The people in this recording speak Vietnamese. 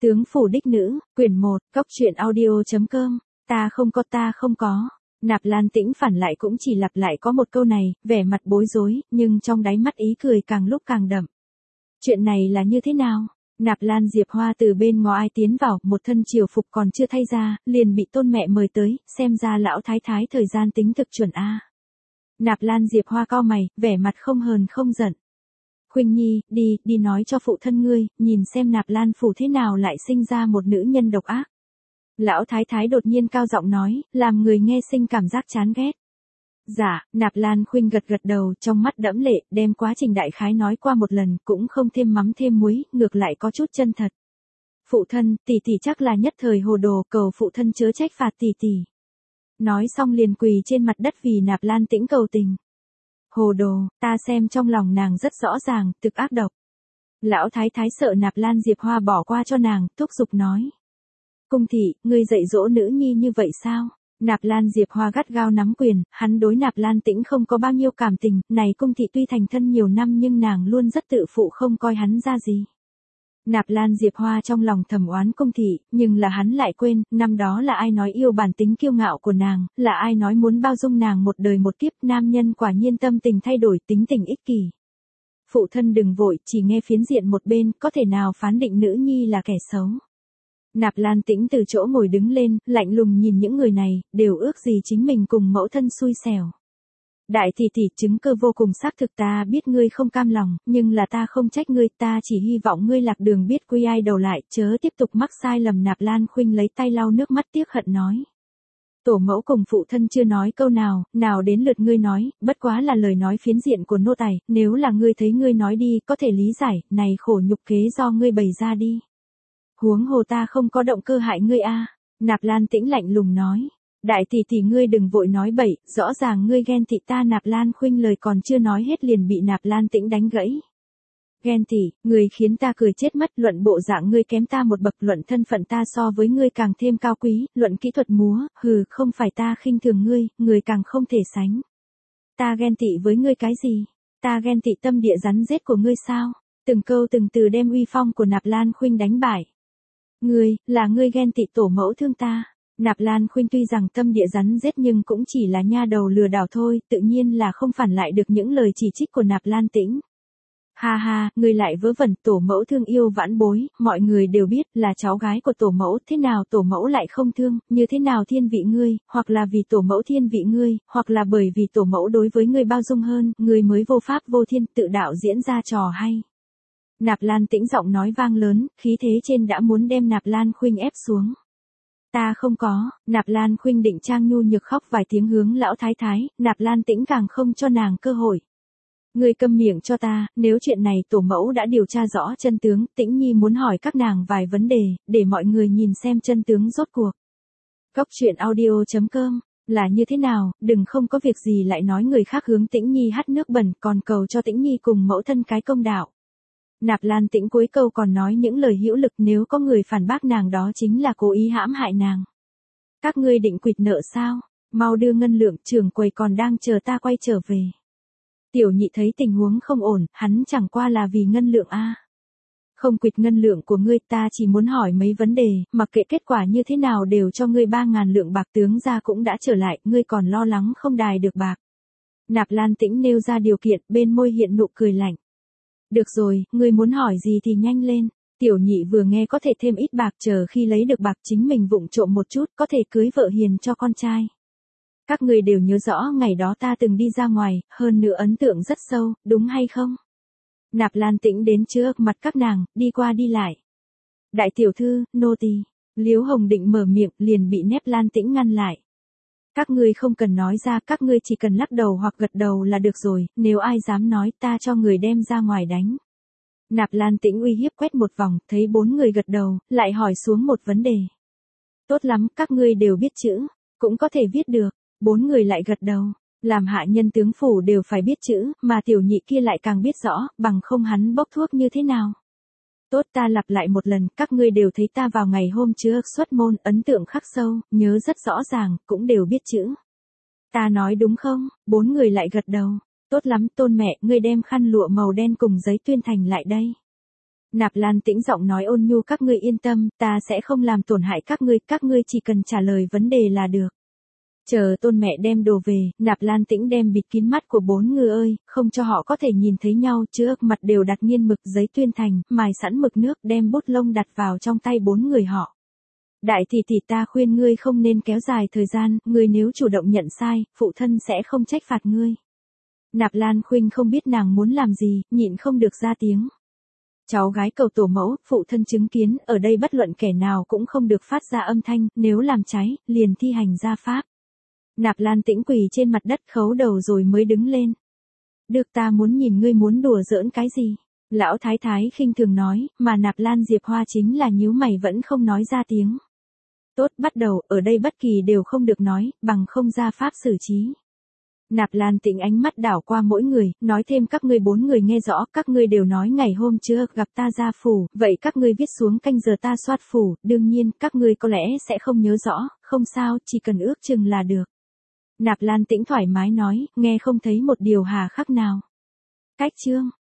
Tướng phủ đích nữ, quyển 1, cóc truyện audio.com, ta không có. Nạp Lan Tĩnh phản lại cũng chỉ lặp lại có một câu này, vẻ mặt bối rối, nhưng trong đáy mắt ý cười càng lúc càng đậm. Chuyện này là như thế nào? Nạp Lan Diệp Hoa từ bên ngoài tiến vào, một thân triều phục còn chưa thay ra, liền bị tôn mẹ mời tới, xem ra lão thái thái thời gian tính thực chuẩn a. Nạp Lan Diệp Hoa cau mày, vẻ mặt không hờn không giận. Khuynh Nhi, đi nói cho phụ thân ngươi, nhìn xem Nạp Lan phủ thế nào lại sinh ra một nữ nhân độc ác. Lão thái thái đột nhiên cao giọng nói, làm người nghe sinh cảm giác chán ghét. Dạ, Nạp Lan Khuynh gật đầu, trong mắt đẫm lệ, đem quá trình đại khái nói qua một lần, cũng không thêm mắm thêm muối, ngược lại có chút chân thật. Phụ thân, tỷ chắc là nhất thời hồ đồ, cầu phụ thân chớ trách phạt tỷ. Nói xong liền quỳ trên mặt đất vì Nạp Lan Tĩnh cầu tình. Hồ đồ, ta xem trong lòng nàng rất rõ ràng, thực ác độc. Lão thái thái sợ Nạp Lan Diệp Hoa bỏ qua cho nàng, thúc giục nói. Cung thị, ngươi dạy dỗ nữ nhi như vậy sao? Nạp Lan Diệp Hoa gắt gao nắm quyền, hắn đối Nạp Lan Tĩnh không có bao nhiêu cảm tình, này cung thị tuy thành thân nhiều năm nhưng nàng luôn rất tự phụ không coi hắn ra gì. Nạp Lan Diệp Hoa trong lòng thầm oán cung thị, nhưng là hắn lại quên, năm đó là ai nói yêu bản tính kiêu ngạo của nàng, là ai nói muốn bao dung nàng một đời một kiếp, nam nhân quả nhiên tâm tình thay đổi, tính tình ích kỷ. Phụ thân đừng vội, chỉ nghe phiến diện một bên, có thể nào phán định nữ nhi là kẻ xấu. Nạp Lan Tĩnh từ chỗ ngồi đứng lên, lạnh lùng nhìn những người này, đều ước gì chính mình cùng mẫu thân xui xẻo. Đại tỷ chứng cơ vô cùng xác thực, ta biết ngươi không cam lòng, nhưng là ta không trách ngươi, ta chỉ hy vọng ngươi lạc đường biết quy ai đầu lại, chớ tiếp tục mắc sai lầm. Nạp Lan Khuynh lấy tay lau nước mắt tiếc hận nói. Tổ mẫu cùng phụ thân chưa nói câu nào đến lượt ngươi nói, bất quá là lời nói phiến diện của nô tài, nếu là ngươi thấy ngươi nói đi, có thể lý giải, này khổ nhục kế do ngươi bày ra đi. Huống hồ ta không có động cơ hại ngươi a. Nạp Lan Tĩnh lạnh lùng nói. Đại tỷ ngươi đừng vội nói bậy, rõ ràng ngươi ghen tị ta. Nạp Lan Khuynh lời còn chưa nói hết liền bị Nạp Lan Tĩnh đánh gãy. Ghen tị, người khiến ta cười chết mất, luận bộ dạng ngươi kém ta một bậc, luận thân phận ta so với ngươi càng thêm cao quý, luận kỹ thuật múa, không phải ta khinh thường ngươi, người càng không thể sánh. Ta ghen tị với ngươi cái gì? Ta ghen tị tâm địa rắn rết của ngươi sao? Từng câu từng từ đem uy phong của Nạp Lan Khuynh đánh bại. Ngươi ghen tị tổ mẫu thương ta. Nạp Lan Khuynh tuy rằng tâm địa rắn rết nhưng cũng chỉ là nha đầu lừa đảo thôi, tự nhiên là không phản lại được những lời chỉ trích của Nạp Lan Tĩnh. Ha, ngươi lại vớ vẩn, tổ mẫu thương yêu vãn bối, mọi người đều biết là cháu gái của tổ mẫu, thế nào tổ mẫu lại không thương, như thế nào thiên vị ngươi, hoặc là vì tổ mẫu thiên vị ngươi, hoặc là bởi vì tổ mẫu đối với ngươi bao dung hơn, ngươi mới vô pháp vô thiên, tự đạo diễn ra trò hay. Nạp Lan Tĩnh giọng nói vang lớn, khí thế trên đã muốn đem Nạp Lan Khuynh ép xuống. Ta không có. Nạp Lan Khuynh định trang nhu nhược khóc vài tiếng hướng lão thái thái, Nạp Lan Tĩnh càng không cho nàng cơ hội. Ngươi câm miệng cho ta, nếu chuyện này tổ mẫu đã điều tra rõ chân tướng, Tĩnh Nhi muốn hỏi các nàng vài vấn đề, để mọi người nhìn xem chân tướng rốt cuộc. Cóc truyện audio.com, là như thế nào, đừng không có việc gì lại nói người khác hướng Tĩnh Nhi hắt nước bẩn, còn cầu cho Tĩnh Nhi cùng mẫu thân cái công đạo. Nạp Lan Tĩnh cuối câu còn nói những lời hữu lực, nếu có người phản bác nàng đó chính là cố ý hãm hại nàng. Các ngươi định quỵt nợ sao? Mau đưa ngân lượng, trưởng quầy còn đang chờ ta quay trở về. Tiểu nhị thấy tình huống không ổn, hắn chẳng qua là vì ngân lượng a. Không quỵt ngân lượng của ngươi, ta chỉ muốn hỏi mấy vấn đề, mặc kệ kết quả như thế nào đều cho ngươi 3.000 lượng bạc. Tướng gia cũng đã trở lại, ngươi còn lo lắng không đài được bạc. Nạp Lan Tĩnh nêu ra điều kiện, bên môi hiện nụ cười lạnh. Được rồi, ngươi muốn hỏi gì thì nhanh lên. Tiểu nhị vừa nghe có thể thêm ít bạc, chờ khi lấy được bạc chính mình vụng trộm một chút, có thể cưới vợ hiền cho con trai. Các ngươi đều nhớ rõ ngày đó ta từng đi ra ngoài, hơn nữa ấn tượng rất sâu, đúng hay không? Nạp Lan Tĩnh đến trước mặt các nàng, đi qua đi lại. Đại tiểu thư, nô tỳ. Liễu Hồng định mở miệng, liền bị Nạp Lan Tĩnh ngăn lại. Các ngươi không cần nói ra, các ngươi chỉ cần lắc đầu hoặc gật đầu là được rồi, nếu ai dám nói ta cho người đem ra ngoài đánh. Nạp Lan Tĩnh uy hiếp quét một vòng, thấy 4 người gật đầu, lại hỏi xuống một vấn đề. Tốt lắm, các ngươi đều biết chữ, cũng có thể viết được. 4 người lại gật đầu, làm hạ nhân tướng phủ đều phải biết chữ, mà tiểu nhị kia lại càng biết rõ, bằng không hắn bốc thuốc như thế nào. Tốt, ta lặp lại một lần, các ngươi đều thấy ta vào ngày hôm trước xuất môn, ấn tượng khắc sâu, nhớ rất rõ ràng, cũng đều biết chữ. Ta nói đúng không? 4 người lại gật đầu. Tốt lắm, tôn mẹ, ngươi đem khăn lụa màu đen cùng giấy tuyên thành lại đây. Nạp Lan Tĩnh giọng nói ôn nhu, các ngươi yên tâm, ta sẽ không làm tổn hại các ngươi chỉ cần trả lời vấn đề là được. Chờ Tôn mẹ đem đồ về, Nạp Lan Tĩnh đem bịt kín mắt của bốn người ơi, không cho họ có thể nhìn thấy nhau, chữa mặt đều đặt nghiên mực giấy tuyên thành, mài sẵn mực nước, đem bút lông đặt vào trong tay bốn người họ. Đại tỷ tỷ, ta khuyên ngươi không nên kéo dài thời gian, ngươi nếu chủ động nhận sai, phụ thân sẽ không trách phạt ngươi. Nạp Lan Khuynh không biết nàng muốn làm gì, nhịn không được ra tiếng. Cháu gái cầu tổ mẫu, phụ thân chứng kiến, ở đây bất luận kẻ nào cũng không được phát ra âm thanh, nếu làm trái, liền thi hành gia pháp. Nạp Lan Tĩnh quỳ trên mặt đất khấu đầu rồi mới đứng lên. Được, ta muốn nhìn ngươi muốn đùa giỡn cái gì. Lão thái thái khinh thường nói, mà Nạp Lan Diệp Hoa chính là nhíu mày vẫn không nói ra tiếng. Tốt, bắt đầu, ở đây bất kỳ đều không được nói, bằng không gia pháp xử trí. Nạp Lan Tĩnh ánh mắt đảo qua mỗi người, nói thêm, các ngươi bốn người nghe rõ, các ngươi đều nói ngày hôm chưa gặp ta ra phủ, vậy các ngươi viết xuống canh giờ ta soát phủ, đương nhiên, các ngươi có lẽ sẽ không nhớ rõ, không sao, chỉ cần ước chừng là được. Nạp Lan Tĩnh thoải mái nói, nghe không thấy một điều hà khắc nào. Cách chương.